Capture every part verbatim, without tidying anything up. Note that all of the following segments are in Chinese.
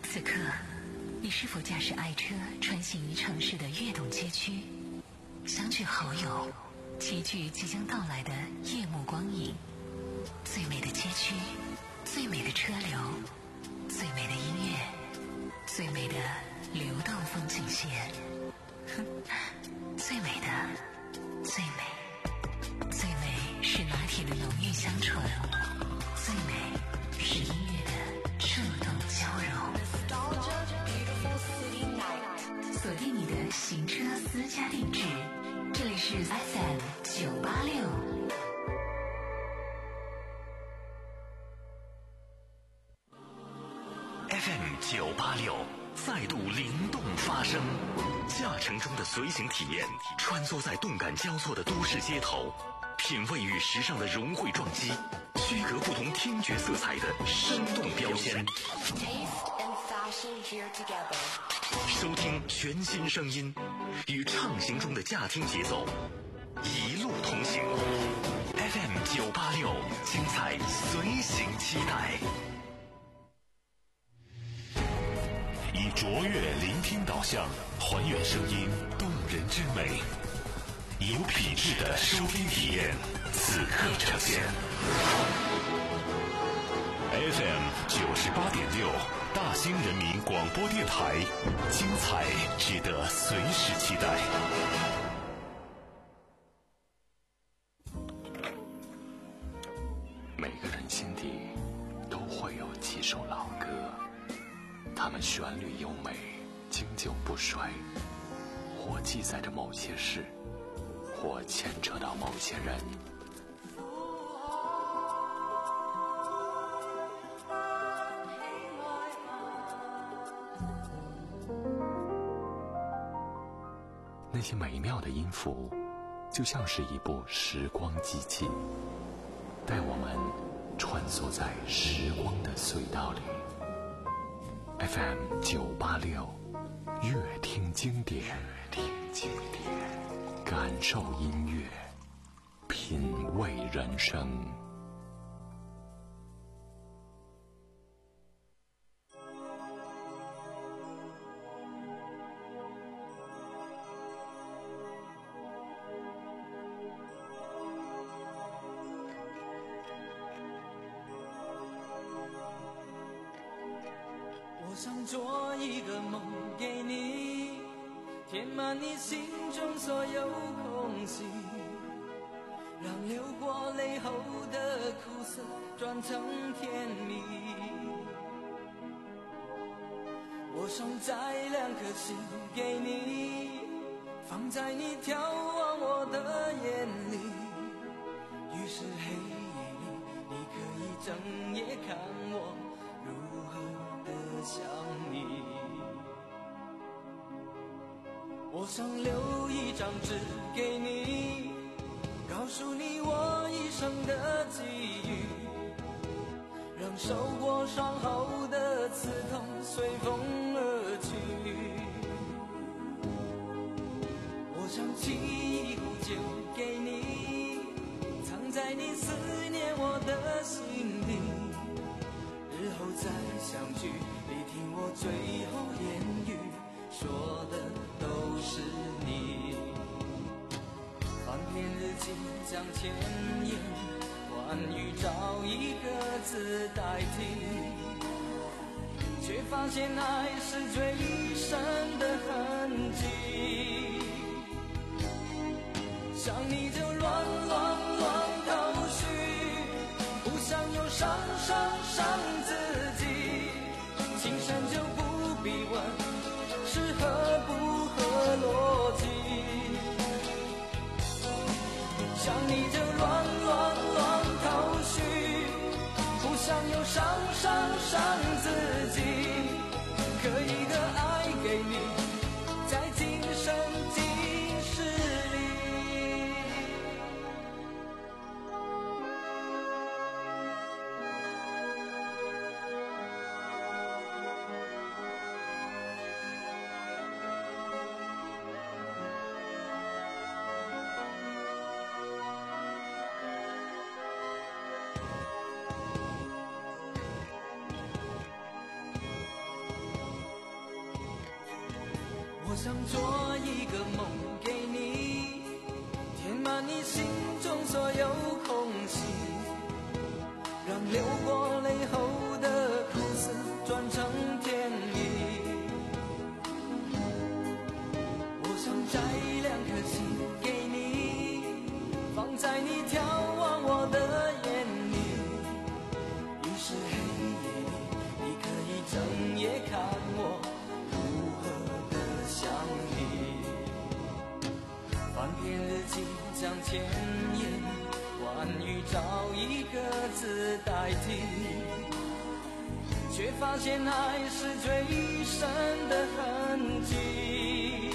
此刻，你是否驾驶爱车穿行于城市的跃动街区，相聚好友，齐聚即将到来的夜幕光影？最美的街区，最美的车流，最美的音乐，最美的流动风景线。哼，最美的，最美，最美是拿铁的浓郁香醇，最美是音乐的触动交融。锁定你的行车私家定制，这里是 F M 九八六。 F M 九八六再度灵动发声，驾乘中的随行体验，穿梭在动感交错的都市街头，品味与时尚的融汇撞击，区隔不同听觉色彩的生动标签。收听全新声音，与畅行中的驾听节奏，一路同行。F M 九八六，精彩随行期待。以卓越聆听导向，还原声音动人之美，有品质的收听体验，此刻呈现。F M 九十八点六，大兴人民广播电台，精彩值得随时期待。每个人心底都会有几首老歌，它们旋律优美，经久不衰，或记载着某些事，或牵扯到某些人。那些美妙的音符，就像是一部时光机器，带我们穿梭在时光的隧道里。F M 九八六，乐听经典，乐听经典，感受音乐，品味人生。 我想做一个梦给你，填满你心中所有空隙，让流过泪后的苦涩转成甜蜜。我想摘两颗心给你，放在你眺望我的眼里，于是黑夜里你可以整夜看我如何想你。我想留一张纸给你，告诉你我一生的际遇，让受过伤后的刺痛随风而去。我想沏一壶酒给你，藏在你思念我的心底，日后再相聚，你听我最后言语，说的都是你。翻篇日记将千言万语找一个字代替，却发现爱是最深的痕迹。想你就乱乱乱头绪，不想又伤伤伤自己，情深就不必问是合不合逻辑。想你就乱乱乱头绪，不想又伤伤伤自己，可以的爱给你，在今生今世里。 想做一个梦给你，填满你心中所有空隙，让流过泪后的苦涩转成甜蜜。我想摘两颗心给你，放在你眺望我的眼里，于是黑夜里你可以整夜看我如何的想你。翻篇日记将千言万语找一个字代替，却发现还是最深的痕迹。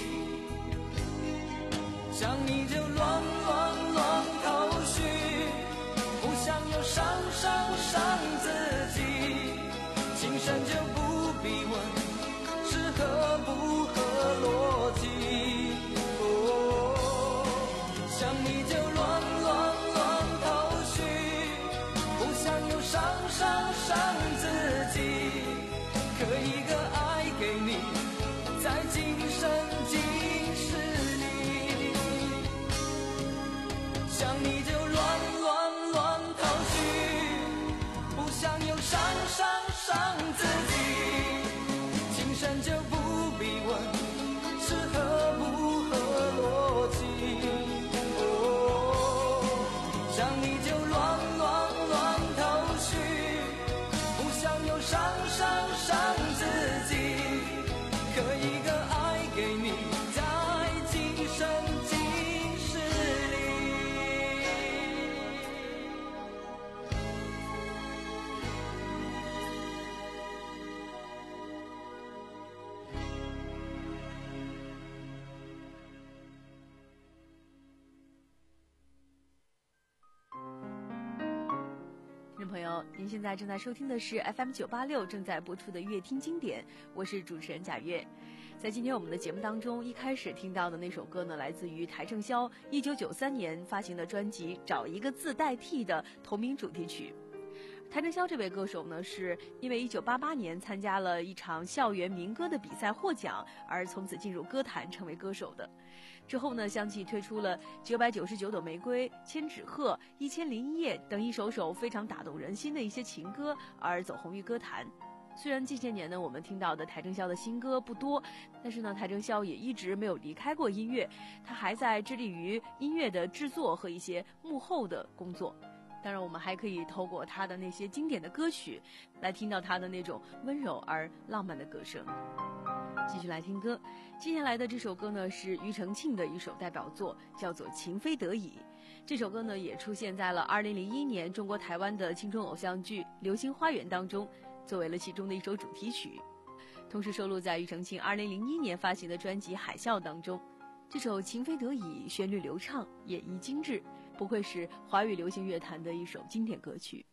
想你就乱乱乱头绪，不想又伤伤伤自己，情深就不必问是合不合逻辑。哦，想你就乱乱乱头绪，不想又伤伤伤自己，可一个爱给你，在今生今世里。想你就乱乱乱头绪，不想又伤伤伤自己，情深就不必问是合不合逻辑。哦，想你就乱乱乱头绪，不想又伤伤伤自己，可一个爱给你，在今生今世里。 听众朋友，您现在正在收听的是 F M 九八六正在播出的乐听经典，我是主持人贾月。在今天我们的节目当中，一开始听到的那首歌呢，来自于邰正宵一九九三年发行的专辑《找一个字代替》的同名主题曲。邰正宵这位歌手呢，是因为一九八八年参加了一场校园民歌的比赛获奖，而从此进入歌坛成为歌手的。之后呢，相继推出了九百九十九朵玫瑰、千纸鹤、一千零一夜等一首首非常打动人心的一些情歌，而走红于歌坛。虽然近些年呢，我们听到的邰正宵的新歌不多，但是呢，邰正宵也一直没有离开过音乐，他还在致力于音乐的制作和一些幕后的工作。当然我们还可以透过他的那些经典的歌曲来听到他的那种温柔而浪漫的歌声。继续来听歌，接下来的这首歌呢是庾澄庆的一首代表作，叫做《情非得已》。这首歌呢也出现在了二零零一年中国台湾的青春偶像剧《流星花园》当中，作为了其中的一首主题曲，同时收录在庾澄庆二零零一年发行的专辑《海啸》当中。这首《情非得已》旋律流畅，演绎精致，不愧是华语流行乐坛的一首经典歌曲。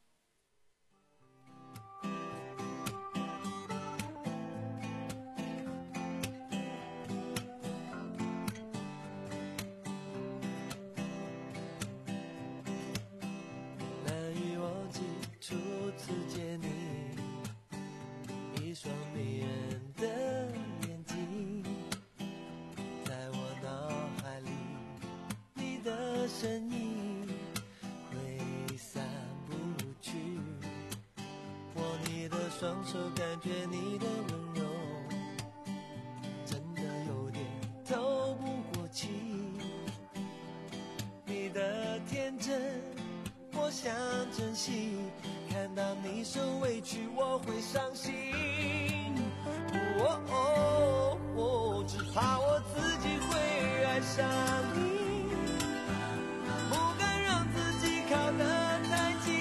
难以忘记初次见你，一双迷人的眼睛，在我脑海里，你的身影挥散不去。握你的双手，感觉你的温柔，真的有点透不过气。你的天真我想珍惜，看到你受委屈我会伤心。哦哦哦，只怕我自己会爱上你，不敢让自己靠得太近，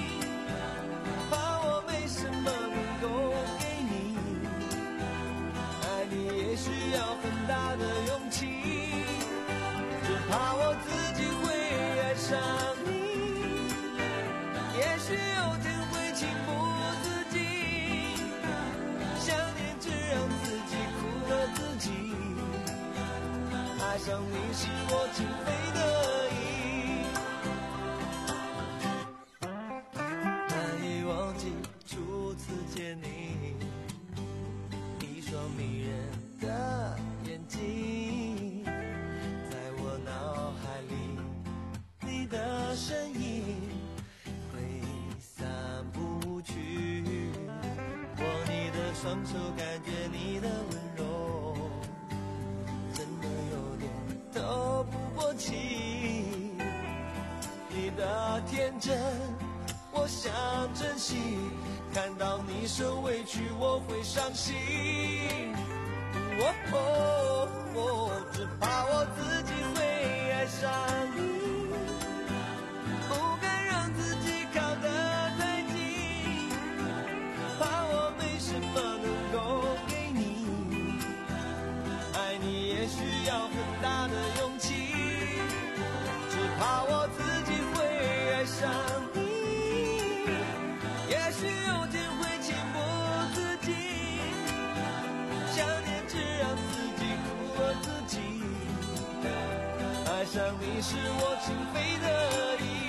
怕我没什么能够给你，爱你也需要很大的勇气，只怕我自己会爱上你，也许有天会情不自禁，想念只让自己苦了自己，爱上你是我情非得已。难以忘记初次见你，一双迷人的双手感觉你的温柔，真的有点透不过气。你的天真我想珍惜，看到你受委屈我会伤心。哦哦哦，只怕我自己会爱上你，不敢让自己靠得太近，怕我没什么能够给你，爱你也需要很大的勇气，只怕我自己会爱上你，也许有天会情不自禁，想念只让自己苦了自己，爱上你是我情非得已。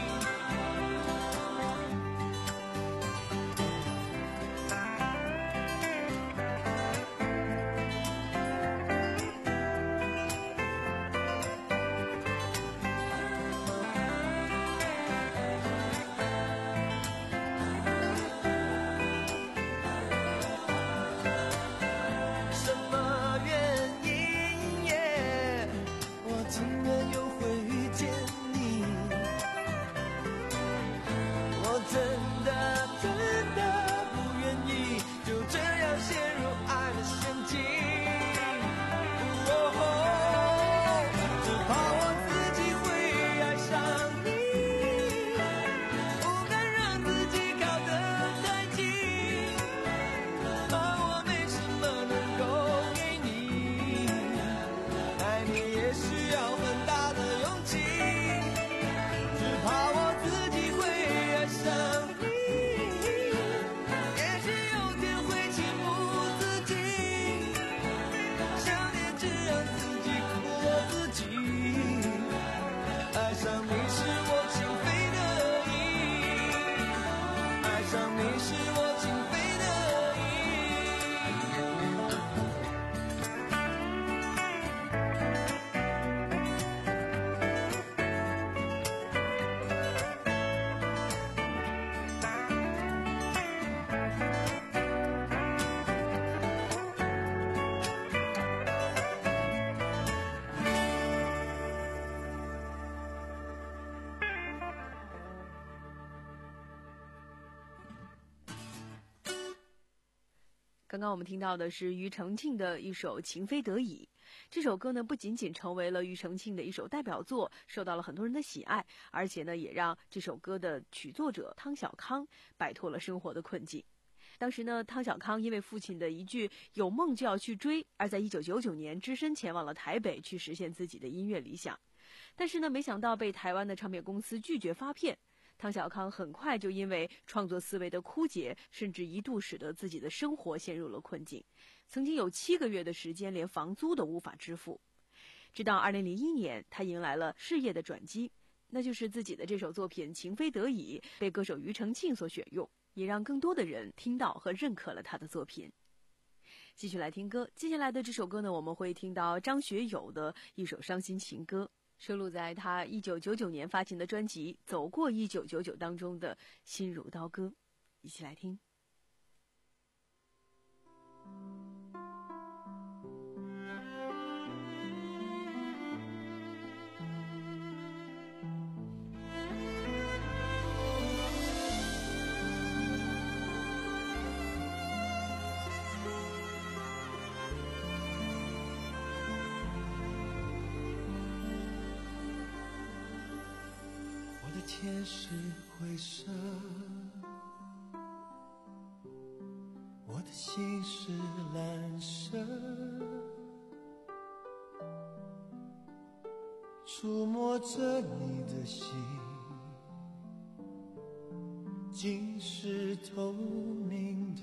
刚刚我们听到的是庾澄庆的一首《情非得已》。这首歌呢，不仅仅成为了庾澄庆的一首代表作，受到了很多人的喜爱，而且呢，也让这首歌的曲作者汤小康摆脱了生活的困境。当时呢，汤小康因为父亲的一句有梦就要去追，而在一九九九年只身前往了台北去实现自己的音乐理想。但是呢，没想到被台湾的唱片公司拒绝发片。汤小康很快就因为创作思维的枯竭，甚至一度使得自己的生活陷入了困境，曾经有七个月的时间连房租都无法支付。直到二零零一年，他迎来了事业的转机，那就是自己的这首作品《情非得已》被歌手庾澄庆所选用，也让更多的人听到和认可了他的作品。继续来听歌，接下来的这首歌呢，我们会听到张学友的一首伤心情歌，收录在他一九九九年发行的专辑《走过一九九九》当中的《心如刀割》，一起来听。 天是灰色，我的心是蓝色，触摸着你的心，竟是透明的，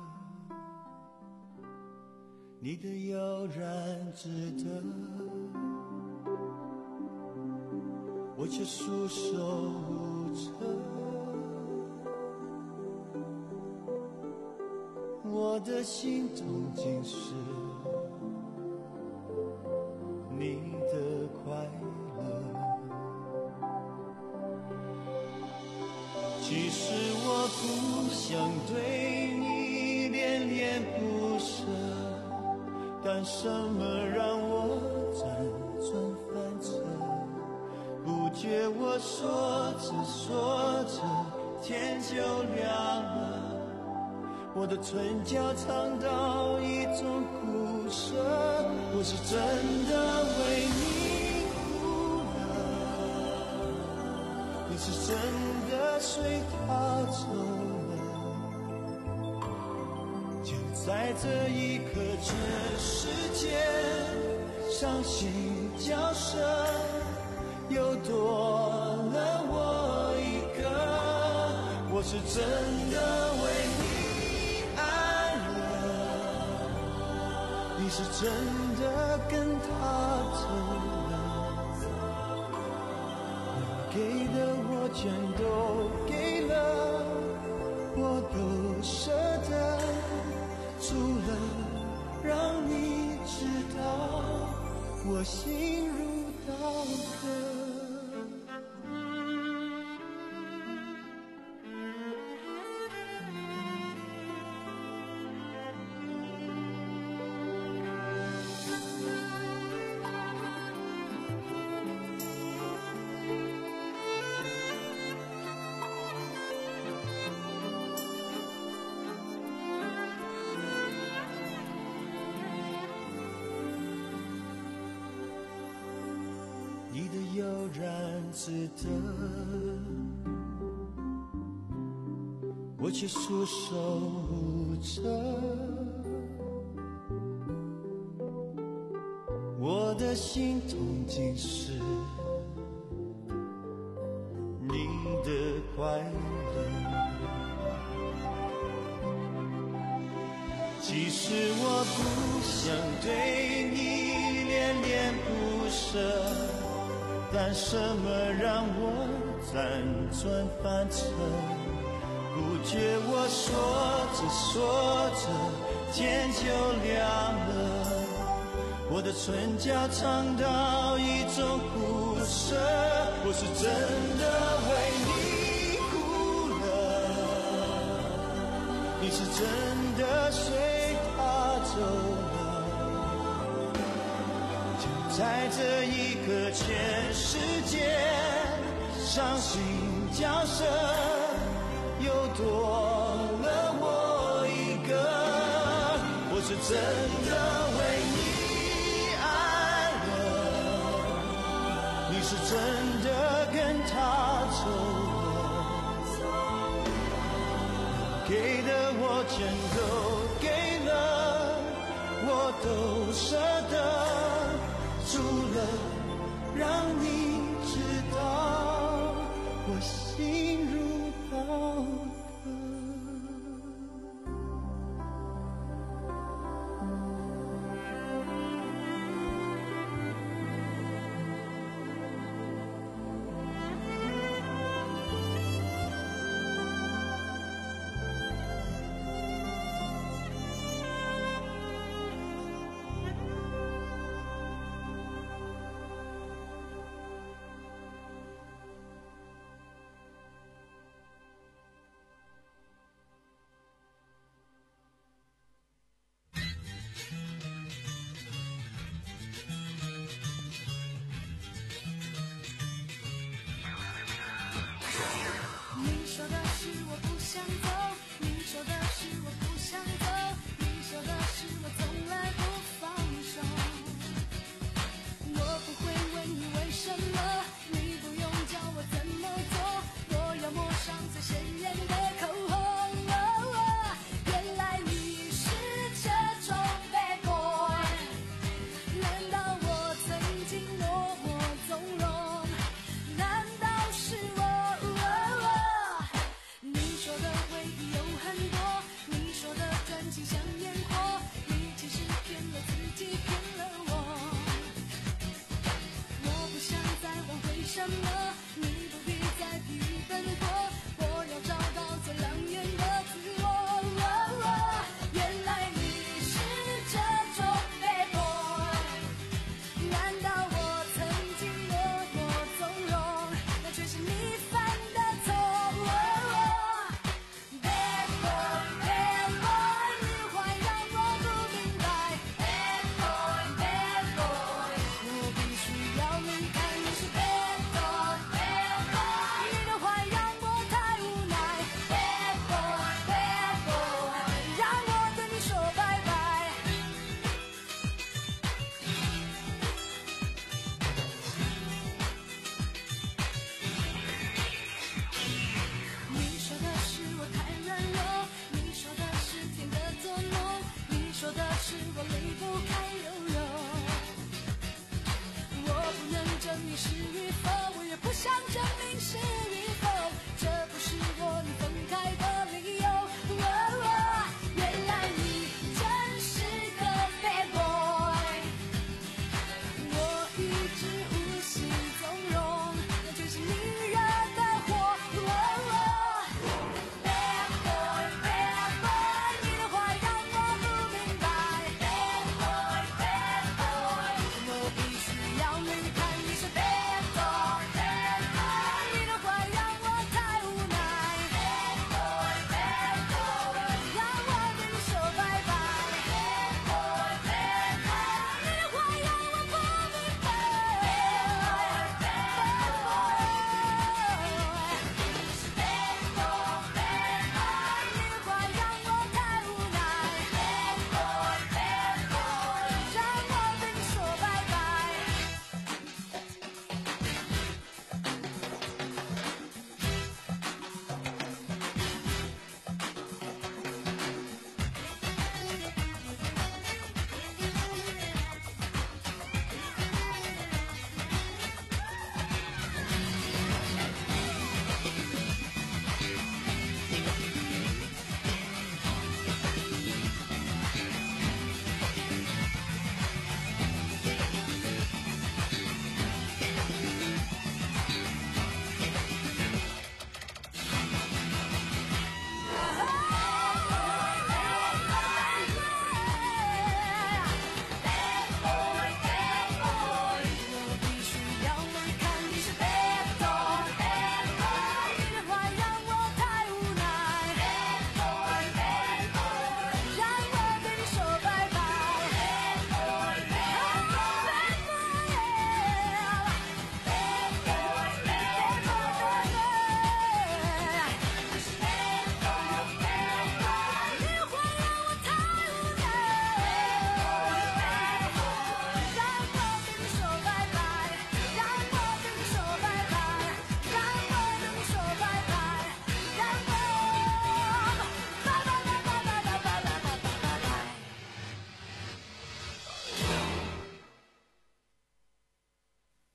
你的悠然自得，我却束手无策，我的心中尽是你的快乐。其实我不想对你恋恋不什么让我辗转反侧？不觉我说着说着，天就亮了。我的唇角尝到一种苦涩，我是真的为你哭了，你是真的随他走了。就在这一刻，全世界伤心角色又多了我一个，我是真的为你爱了，你是真的跟他走了，能给的我全都给了，我都舍得，除了让你知道我心如刀割。你的悠然自得，我却束手无策。我的心痛竟是你的快乐，其实我不想对你恋恋不舍，但什么让我辗转反侧？不觉我说着说着，天就亮了。我的唇角尝到一种苦涩，我是真的为你哭了，你是真的随他走了。就在这一刻，全世界伤心角色又多了我一个，我是真的为你爱了，你是真的跟他走了，给的我全都给了，我都舍得，除了让你知道我心如刀割。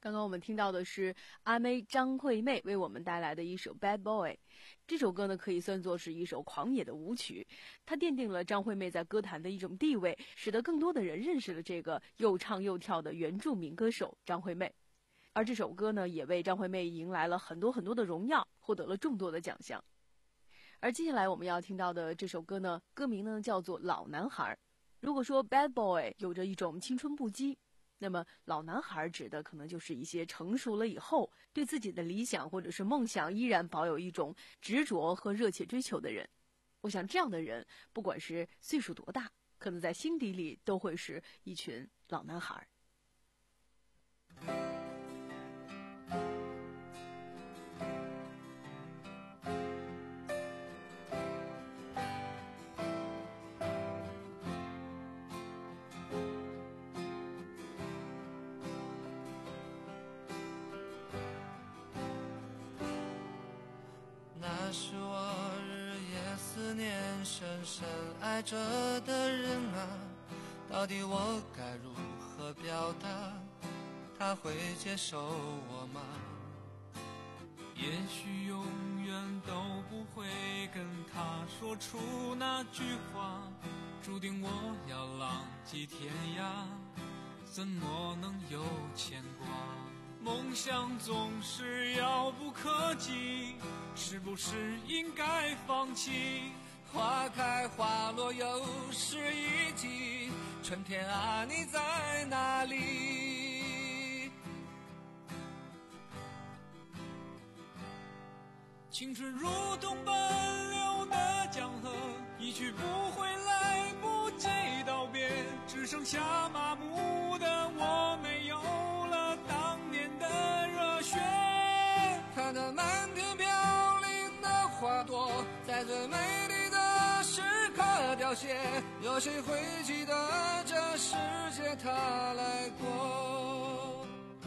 刚刚我们听到的是阿妹张惠妹为我们带来的一首 Bad Boy。 这首歌呢可以算作是一首狂野的舞曲，它奠定了张惠妹在歌坛的一种地位，使得更多的人认识了这个又唱又跳的原住民歌手张惠妹。而这首歌呢也为张惠妹迎来了很多很多的荣耀，获得了众多的奖项。而接下来我们要听到的这首歌呢，歌名呢叫做老男孩。如果说 Bad Boy 有着一种青春不羁，那么老男孩指的可能就是一些成熟了以后，对自己的理想或者是梦想依然保有一种执着和热切追求的人。我想这样的人不管是岁数多大，可能在心底里都会是一群老男孩。 那是我日夜思念深深爱着的人啊，到底我该如何表达，他会接受我吗？ 也许永远都不会跟他说出那句话，注定我要浪迹天涯，怎么能有牵挂？梦想总是遥不可及，是不是应该放弃？ 花开花落又是一季，春天啊你在哪里？ 青春如同奔流的江河，一去不回，来不及道别，只剩下麻木的我，没有了当年的热血。 看那满天飘零的花朵，在最美丽的时刻凋谢，有谁会记得这世界它来过？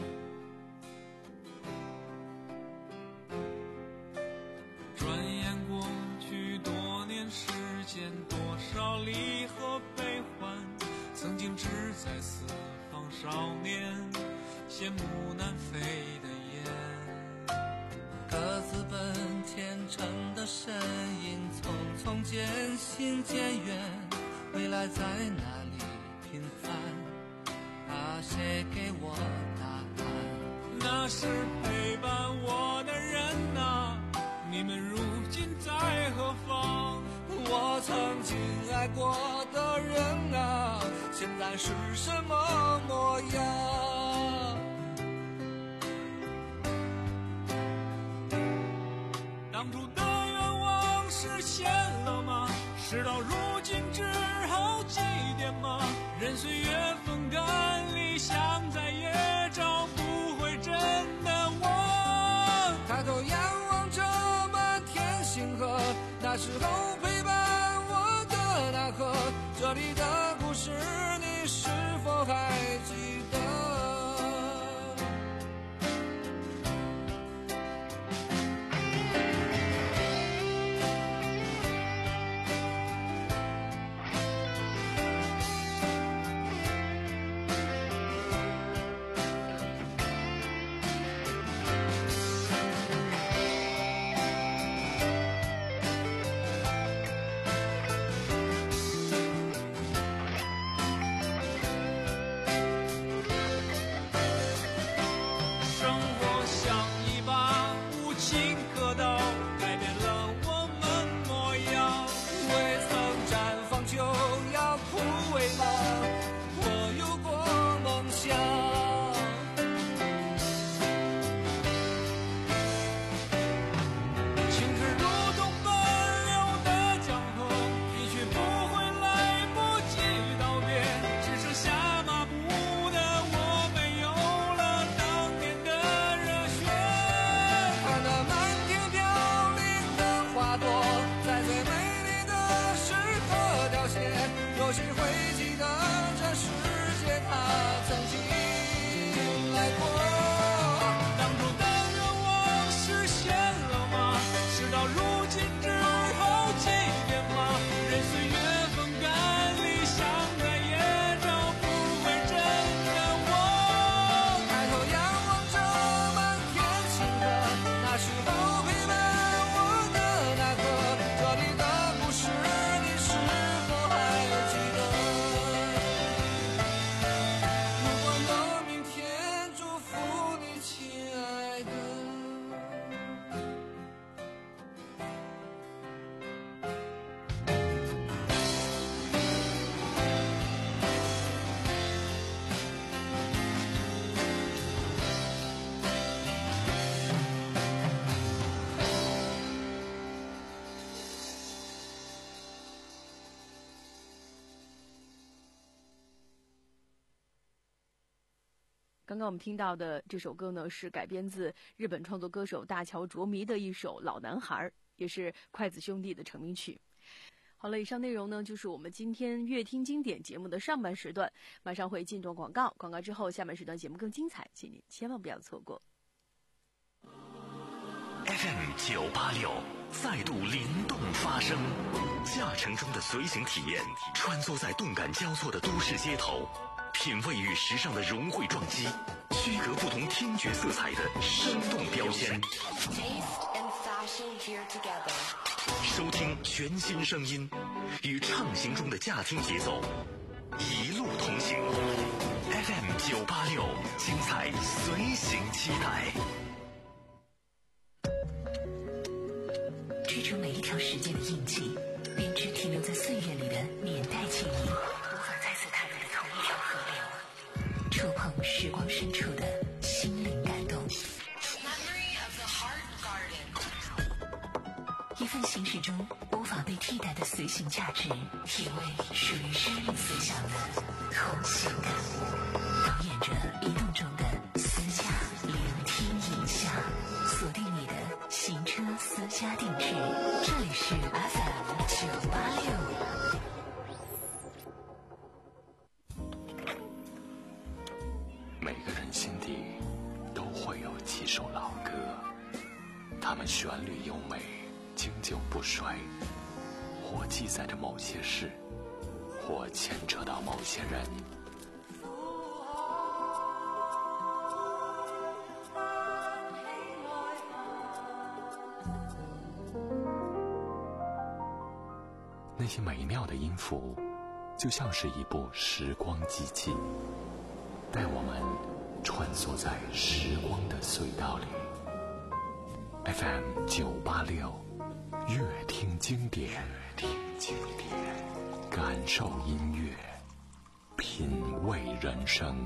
转眼过去多年时间，多少离合悲欢，曾经志在四方少年，羡慕南飞的雁。 各自奔前程的身影，匆匆渐行渐远，未来在哪里平凡？啊，谁给我答案？ 那是陪伴我的人啊，你们如今在何方？ 我曾经爱过的人啊，现在是什么模样？ 当初的愿望实现了吗？事到如今只好祭奠吗？任岁月风干，理想再也找不回真的我。 抬头仰望着满天星河，那时候陪伴我的那刻，这里的故事你是否还记得？ 刚刚我们听到的这首歌呢，是改编自日本创作歌手大桥卓弥的一首《老男孩》，也是筷子兄弟的成名曲。好了，以上内容呢就是我们今天乐听经典节目的上半时段，马上会进段广告，广告之后下半时段节目更精彩，请您千万不要错过。 F M 九八六再度灵动发声，驾乘中的随行体验，穿梭在动感交错的都市街头，品味与时尚的融汇撞击，区隔不同听觉色彩的生动标签。收听全新声音，与畅行中的驾听节奏，一路同行。F M 九八六，精彩随行期待。 织出每一条时间的印记，编织停留在岁月里的年代记忆，无法再次踏入的同一条河流，触碰时光深处的心灵感动。一份行驶中无法被替代的随行价值，体味属于生命思想的同行感，导演着移动中的私家聆听影像，锁定你的行车私家定制，这里是 F M 九八六。 每个人心底都会有几首老歌，它们旋律优美，经久不衰，或记载着某些事，或牵扯到某些人。那些美妙的音符，就像是一部时光机器，带我们穿梭在时光的隧道里。F M 九八六，乐听经典，乐听经典，感受音乐，品味人生。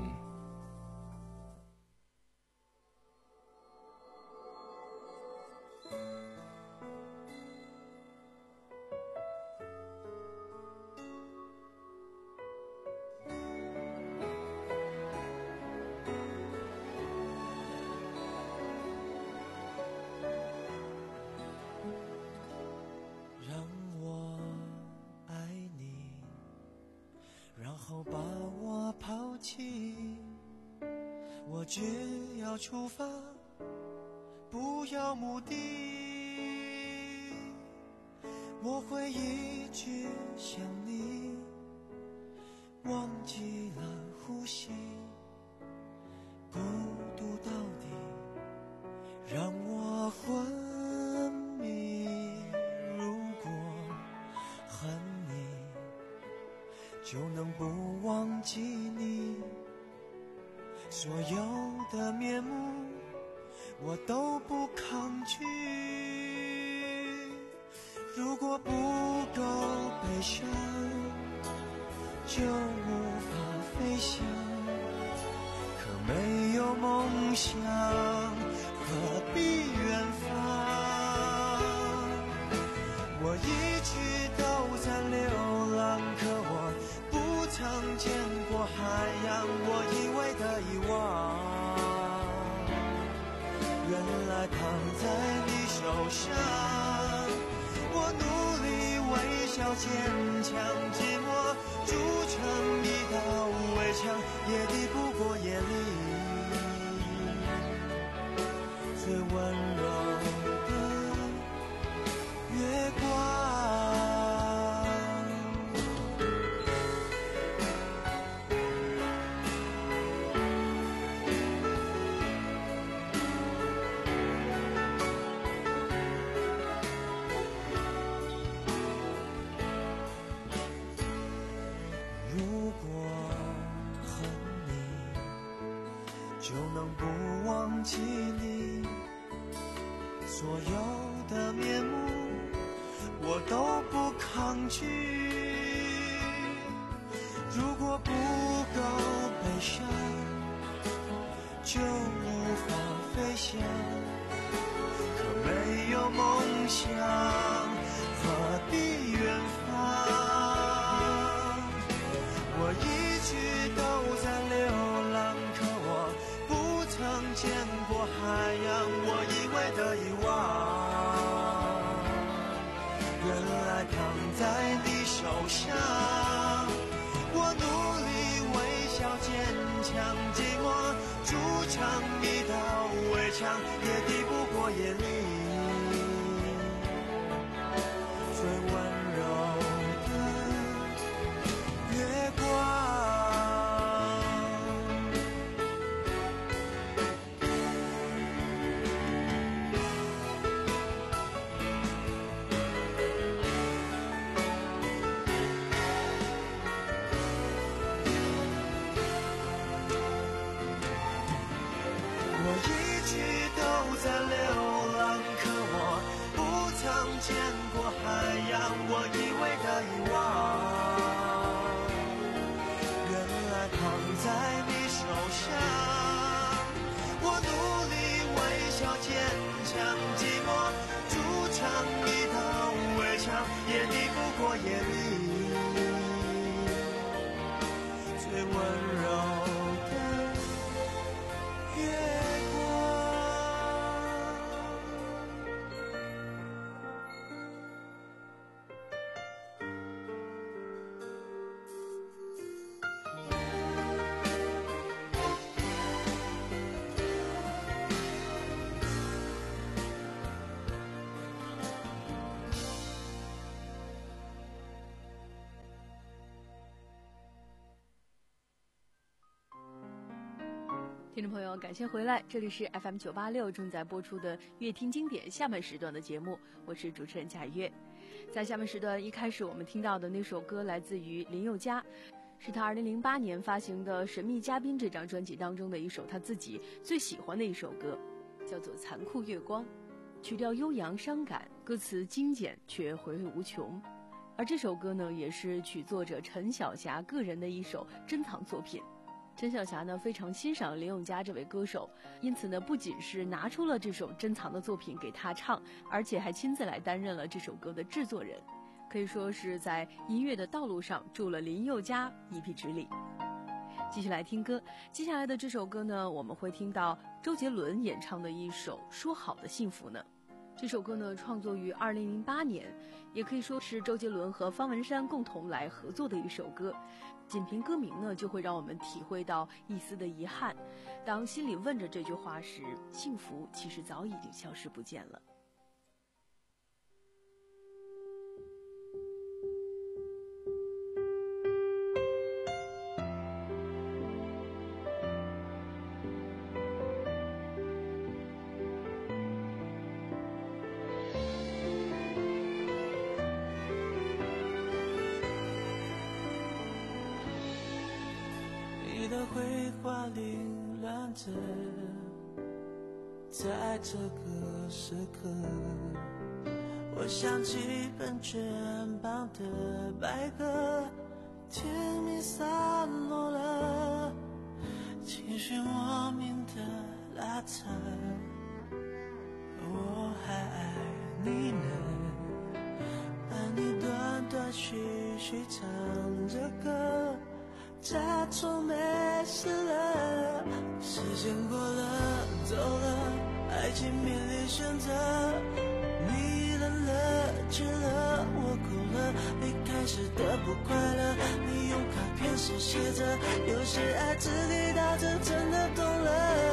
把我抛弃，我只要出发，不要目的。我会一直想你，忘记了呼吸，孤独到底让我昏迷。如果恨你，就能不忘记你，所有的面目我都不抗拒。如果不够悲伤，就无法飞翔，可没有梦想，何必远方？我一直都在流浪，可我不曾见过海洋，我以为的遗忘，原来躺在你手上。我努力微笑坚强，寂寞筑成一道围墙，也抵不过夜里最温柔的月光。就能不忘记你，所有的面目我都不抗拒。如果不够悲伤，就无法飞翔，可没有梦想，何必远方？我一直都在流浪，可我想。我努力微笑坚强，寂寞筑成一道围墙，也抵不过夜里最温柔的月光。我一直都在流浪，可我不曾见过海洋，我以为的遗忘，原来躺在你手上。我努力微笑坚强，寂寞筑成一道围墙，也抵不过夜里最温柔的月听众朋友，感谢回来，这里是 F M 九八六正在播出的乐听经典下半时段的节目，我是主持人贾月。在下半时段一开始我们听到的那首歌来自于林宥嘉，是他二零零八年发行的《神秘嘉宾》这张专辑当中的一首他自己最喜欢的一首歌，叫做《残酷月光》，曲调悠扬伤感，歌词精简却回味无穷。而这首歌呢，也是曲作者陈晓霞个人的一首珍藏作品。陈晓霞呢非常欣赏林宥嘉这位歌手，因此呢不仅是拿出了这首珍藏的作品给他唱，而且还亲自来担任了这首歌的制作人，可以说是在音乐的道路上助了林宥嘉一臂之力。继续来听歌，接下来的这首歌呢，我们会听到周杰伦演唱的一首《说好的幸福呢》。这首歌呢创作于二零零八年，也可以说是周杰伦和方文山共同来合作的一首歌。仅凭歌名呢，就会让我们体会到一丝的遗憾。当心里问着这句话时，幸福其实早已经消失不见了。 你的绘画凌乱着，在这个时刻，我想起本卷旁的白鸽，甜蜜散落了，情绪莫名的拉扯，我还爱你呢，而你断断续续唱着歌，假装没事了，时间过了，走了，爱情面临选择，你冷了，倦了，我哭了，离开时的不快乐，你用卡片手写着，有些爱只给到这真的懂了，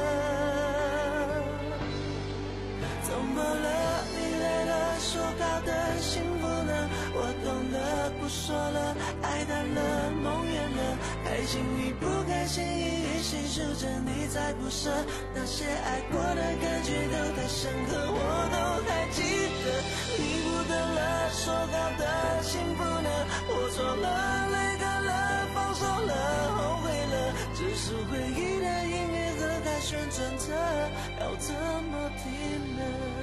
怎么了？你累了，说好的幸福呢？我懂得不说了，爱淡了，梦远了，开心与不开心一一细数着，你才不舍，那些爱过的感觉都太深刻，我都还记得。你不等了，说好的幸福呢？我错了，累个了，放手了，后悔了，只是回忆的音乐盒在旋转着，要怎么停呢？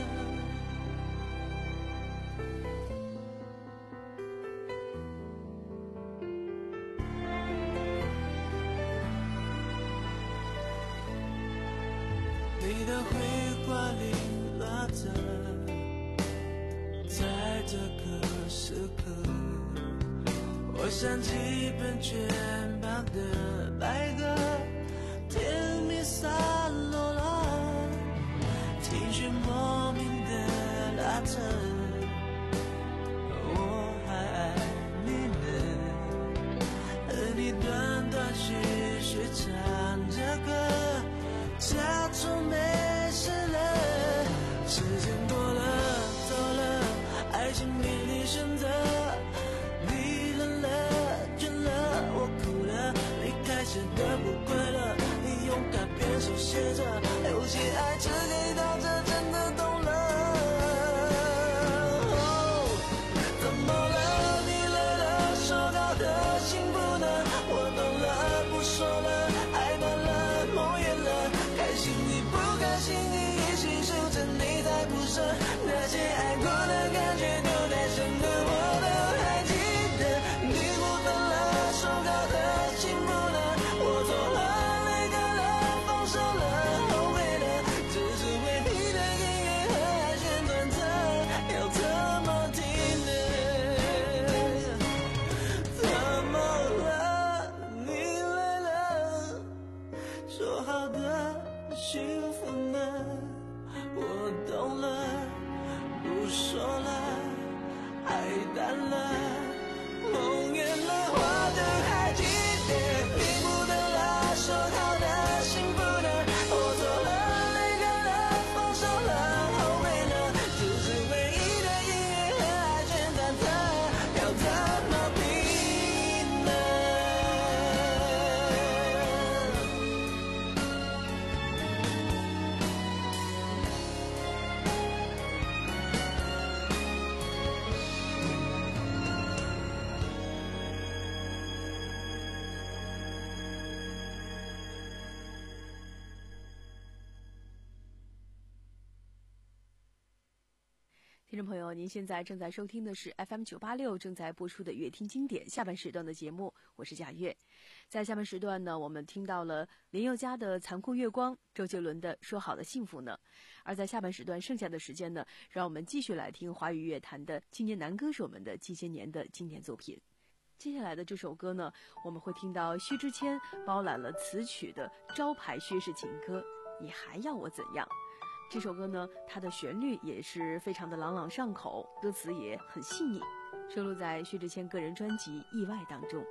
你的绘画凌乱着，在这个时刻，我想起本卷旁的白鸽，甜蜜散落了，情绪莫名的拉扯，我还爱你听众朋友，您现在正在收听的是 F M 九八六正在播出的乐听经典下半时段的节目，我是贾月。在下半时段呢，我们听到了林宥嘉的《残酷月光》，周杰伦的《说好的幸福呢》。而在下半时段剩下的时间呢，让我们继续来听华语乐坛的青年男歌手们的近些年的经典作品。接下来的这首歌呢，我们会听到薛之谦包揽了词曲的招牌薛氏情歌《你还要我怎样》。这首歌呢，它的旋律也是非常的朗朗上口，歌词也很细腻，收录在薛之谦个人专辑《意外》当中。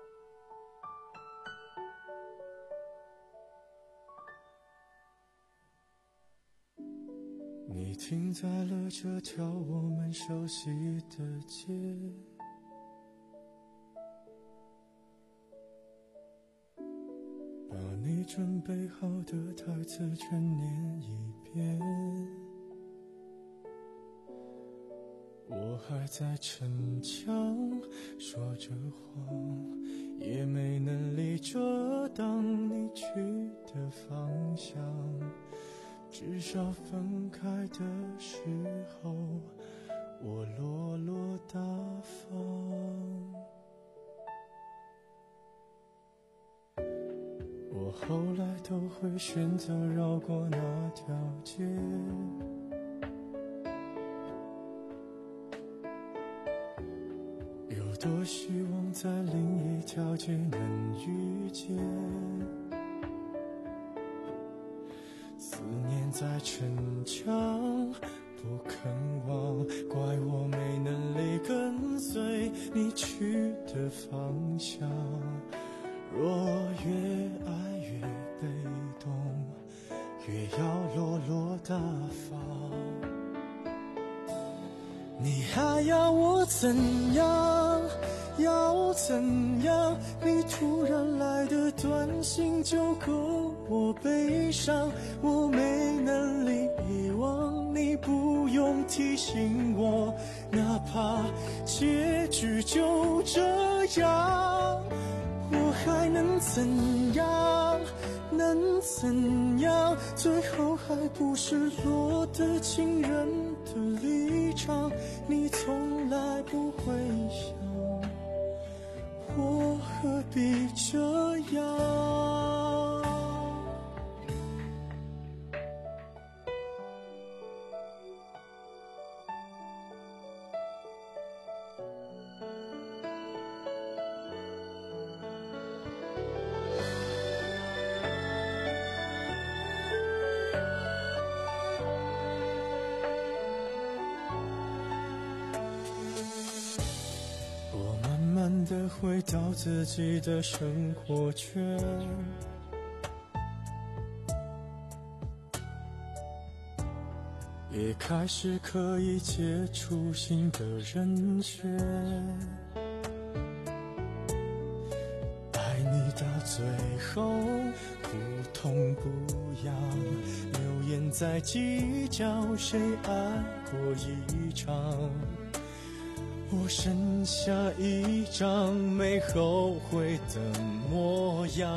你停在了这条我们熟悉的街，把你准备好的台词全念一遍，我还在逞强说着谎，也没能力遮挡你去的方向，至少分开的时候我落落大方。我后来都会选择绕过那条街，有多希望在另一条街能遇见，思念在逞强不肯忘，怪我没能力跟随你去的方向，若越爱越被动，越要落落大方。你还要我怎样？要怎样？你突然来的短信就够我悲伤，我没能力遗忘，你不用提醒我，哪怕结局就这样，我还能怎样？能怎样？最后还不是落得情人的立场，你从来不会想，我何必这样？慢地回到自己的生活圈，也开始可以接触新的人选，爱你到最后不痛不痒，流言在计较谁爱过一场，我剩下一张没后悔的模样。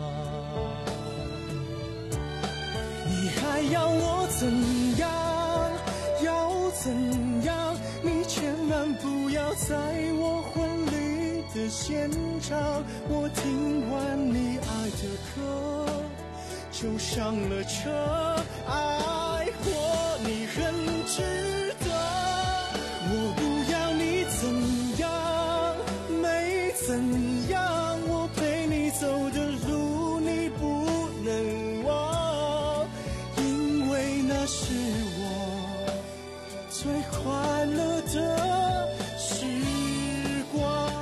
你还要我怎样？要怎样？你千万不要在我婚礼的现场，我听完你爱的歌就上了车，爱过你很值得，我不要你怎样，没怎样，我陪你走的路你不能忘，因为那是我最快乐的时光。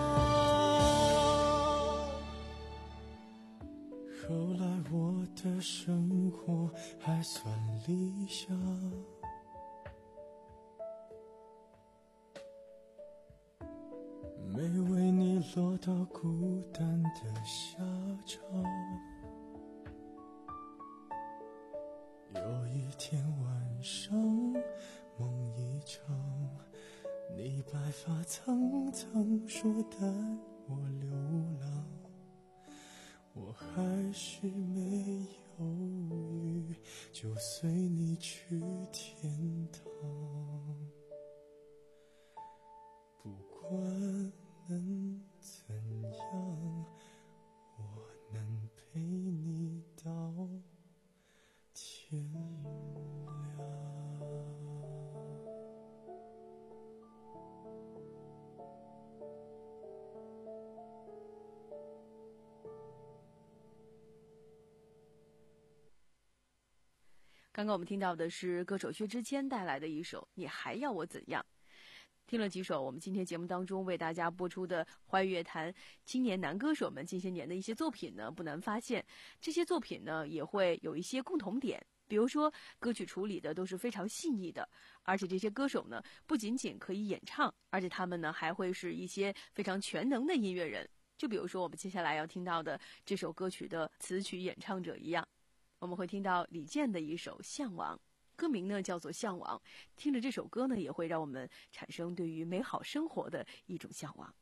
后来我的生活还算理想，没为你落到孤单的下场。有一天晚上梦一场，你白发苍苍说带我流浪，我还是没犹豫就随你去天堂。 管能怎样，我能陪你到天亮。 刚刚我们听到的是歌手薛之谦带来的一首《你还要我怎样》。听了几首我们今天节目当中为大家播出的华语乐坛青年男歌手们近些年的一些作品呢，不难发现这些作品呢也会有一些共同点，比如说歌曲处理的都是非常细腻的，而且这些歌手呢不仅仅可以演唱，而且他们呢还会是一些非常全能的音乐人，就比如说我们接下来要听到的这首歌曲的词曲演唱者一样。我们会听到李健的一首《向往》，歌名呢叫做《向往》，听着这首歌呢也会让我们产生对于美好生活的一种向往。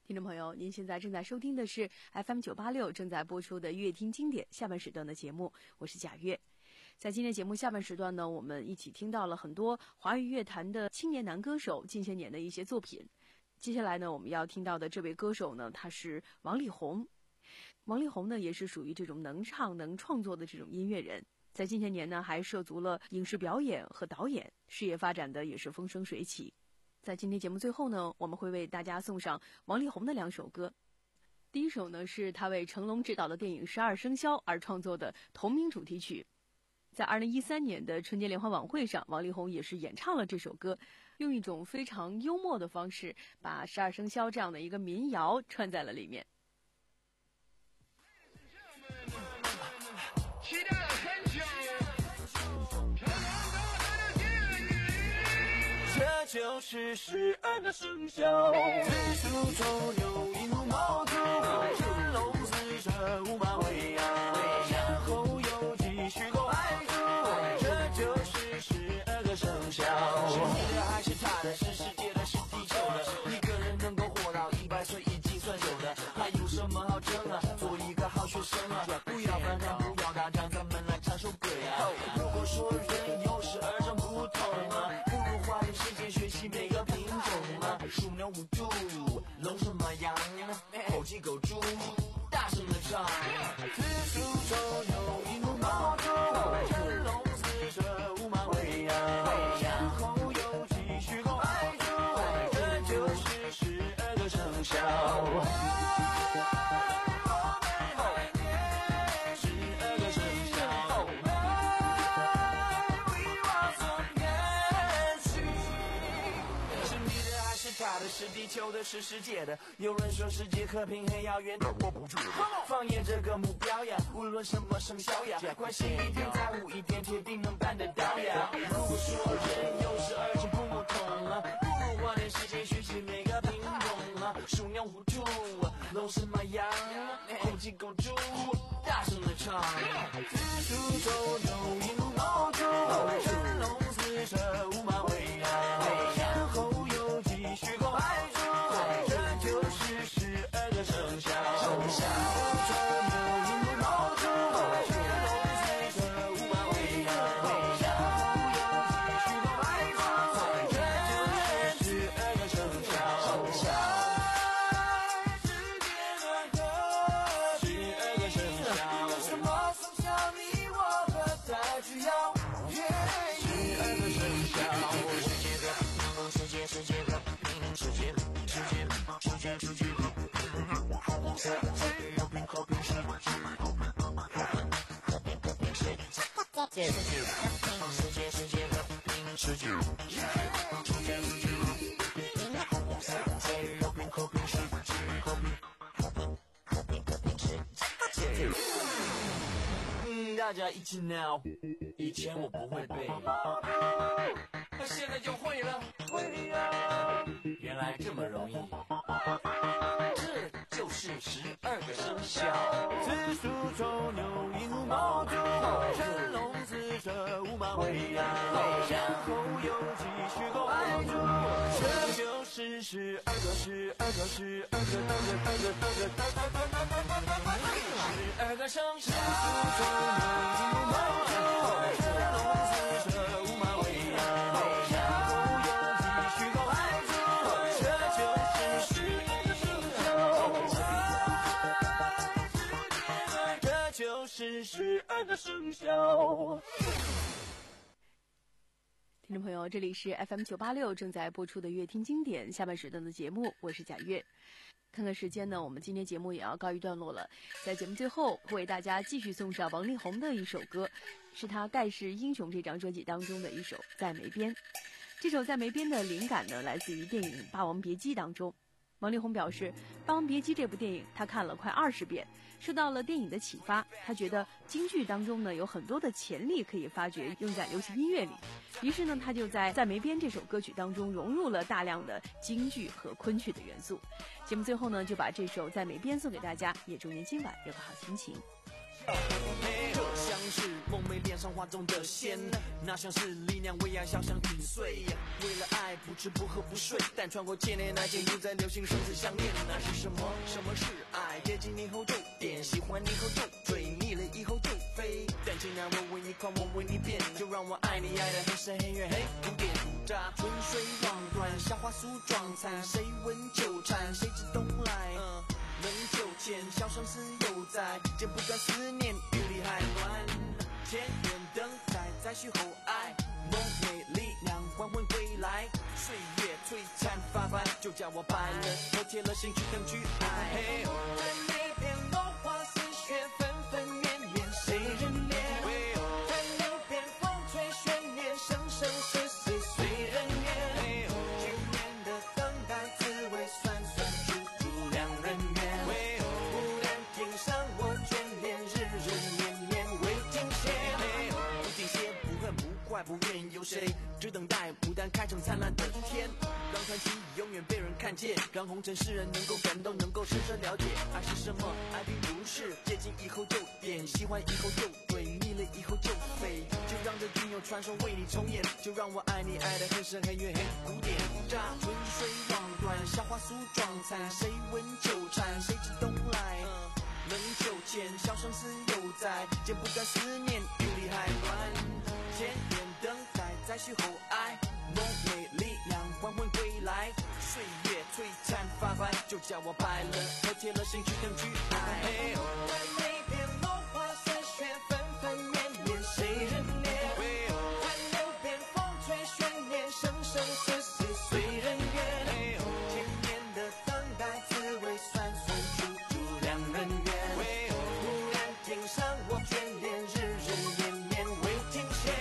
听众朋友，您现在正在收听的是 F M 九八六正在播出的乐听经典下半时段的节目，我是贾月。在今天节目下半时段呢，我们一起听到了很多华语乐坛的青年男歌手近些年的一些作品。接下来呢，我们要听到的这位歌手呢，他是王力宏。王力宏呢，也是属于这种能唱能创作的这种音乐人，在近些年呢，还涉足了影视表演和导演，事业发展的也是风生水起。在今天节目最后呢，我们会为大家送上王力宏的两首歌。第一首呢，是他为成龙执导的电影《十二生肖》而创作的同名主题曲。在二零一三年的春节联欢晚会上，王力宏也是演唱了这首歌，用一种非常幽默的方式，把十二生肖这样的一个民谣串在了里面。 期待了很久， 这就是十二个生肖，子鼠丑牛寅虎卯兔，辰龙巳蛇午马未羊，然后酉鸡戌狗亥猪，这就是十二个生肖。是你的还是他的？是世界的，是地球的？一个人能够活到一百岁已经算久的，还有什么好争啊？做一个好学生啊，不要反抗，不要打仗，咱们来唱首歌呀。如果说人有十二种不同啊，不如花点时间学习每个品种啊。鼠牛虎兔龙蛇马羊，猴鸡狗猪，大声的唱。子鼠丑牛寅虎卯兔，辰龙巳蛇午马未羊，然后酉鸡戌狗亥猪，这就是十二个生肖。是地球的，是世界的。有人说世界和平很遥远，但我不觉得。放眼这个目标呀，无论什么生肖呀，关心一点，在乎一点，铁定能办得到呀。如果说人有十二种不同啊，不如花点时间学习每个品种啊。鼠牛虎兔龙蛇马羊，猴鸡狗猪，大声的唱。子鼠丑牛寅虎卯兔，辰龙巳蛇午马未羊，然后酉鸡戌狗亥猪，这就是十二个生肖。生肖丑牛寅虎卯兔，辰龙巳蛇午马未羊，然后酉鸡戌狗亥猪，这就是十二个生肖。生肖世界的歌，十二个生肖，什么生肖你我和他需要？十二个生肖，世界的世界世界的世界世界世界世界有病好病是世界世界世界的世界有病好病是好病好病好病是嗯，大家一起闹。以前我不会背，那现在就会了。会呀，原来这么容易。这就是十二个生肖：子鼠丑牛寅虎卯兔，辰龙巳蛇午马未羊，然后酉鸡戌狗亥猪，这就是十二个十二个十二个十二个十二个生肖。子鼠丑牛寅虎卯兔，辰龙巳蛇午马未羊，然后酉鸡戌狗亥猪，这就是十二个生肖。这就是十二个生肖。 听众朋友，这里是 F M 九八六正在播出的乐听经典下半时段的节目，我是贾月。看看时间呢，我们今天节目也要告一段落了。在节目最后，会为大家继续送上王力宏的一首歌，是他《盖世英雄》这张专辑当中的一首《在梅边》。这首《在梅边》的灵感呢，来自于电影《霸王别姬》当中。王力宏表示，《霸王别姬》这部电影他看了快二十遍，受到了电影的启发。他觉得京剧当中呢有很多的潜力可以发掘用在流行音乐里，于是呢他就在《在梅边》这首歌曲当中融入了大量的京剧和昆曲的元素。节目最后呢就把这首《在梅边》送给大家，也祝您今晚有个好心情。 这像是梦寐脸上画中的仙，那像是力量为爱小想顶碎。为了爱不吃不喝不睡，但穿过千年爱情又在流行生死相恋。那是什么？什么是爱？接近你后就点，喜欢你后就追，腻了以后就飞。但既然我为你狂，我为你变，就让我爱你爱得很深很远，嘿，古典扎春水望断，夏花酥妆残，谁闻纠缠，谁知东来？嗯能就见，笑生死犹在，剪不断思念，雨里还暖。千年等待，再续后爱，梦寐力量还魂归来，岁月璀璨发白，就叫我白了头，铁了心去等去爱。嘿哦，在那边落花似雪，纷纷绵绵，谁人怜？嘿哦，在那边风吹悬念，生生世世随人愿。嘿哦，千年的等待，滋味酸酸楚楚两人缘。不愿有谁只等待牡丹开成灿烂的天，让传奇永远被人看见，让红尘世人能够感动，能够深深了解爱是什么。爱并不是接近以后就点，喜欢以后就对，腻了以后就飞。就让这君有传说为你重演，就让我爱你爱得很深很远很古典。乍春水望断，夏花酥妆残，谁闻纠缠，谁知东来？能就见，笑生死犹在，剪不断思念，雨里还暖。千年等待，再续后爱，梦寐力量还魂归来，岁月璀璨发白，就叫我白了头，铁了心去等去爱。嘿哦，在那边落花似雪，纷纷绵绵，谁人怜？嘿哦，在那边风吹悬念，生生世世随人愿。嘿哦，千年的等待，滋味酸酸楚楚两人缘。嘿哦，忽然听上我眷恋，日日绵绵未停歇。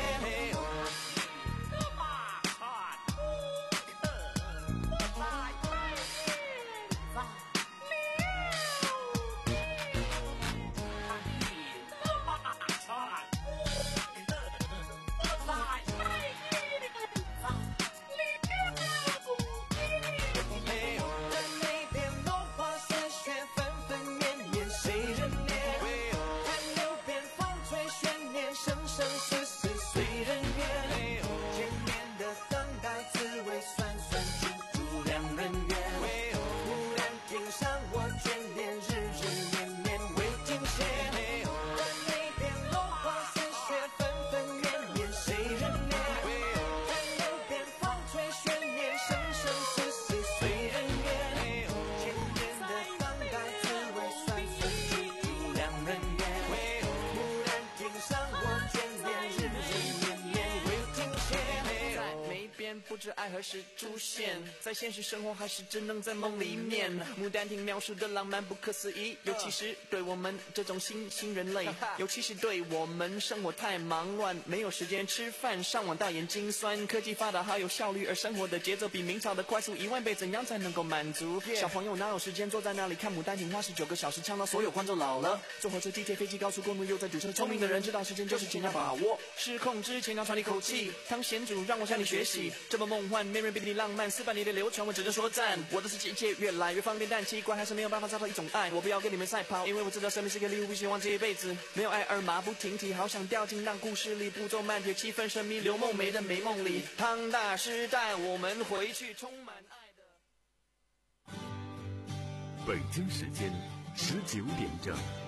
不知爱何时出现，在现实生活还是只能在梦里面。牡丹亭描述的浪漫不可思议，尤其是对我们这种新新人类，尤其是对我们生活太忙乱，没有时间吃饭，上网大眼睛酸。科技发达好有效率，而生活的节奏比明朝的快速一万倍，怎样才能够满足？小朋友哪有时间坐在那里看牡丹亭花十九个小时，呛到所有观众老了。坐火车、地铁、飞机、高速公路又在堵车，聪明的人知道时间就是钱要把握，失控之前要喘一口气。汤贤主让我向你学习，这么梦幻，没人比你浪漫，四百年的流传，我只能说赞。我的世界一切越来越方便，但奇怪还是没有办法找到一种爱。我不要跟你们赛跑，因为我知道生命是个礼物，不希望这一辈子没有爱而马不停蹄。好想掉进那故事里，步骤慢铁，气氛神秘，刘梦梅的美梦里。庞大时代，我们回去充满爱的。 北京时间十九点整。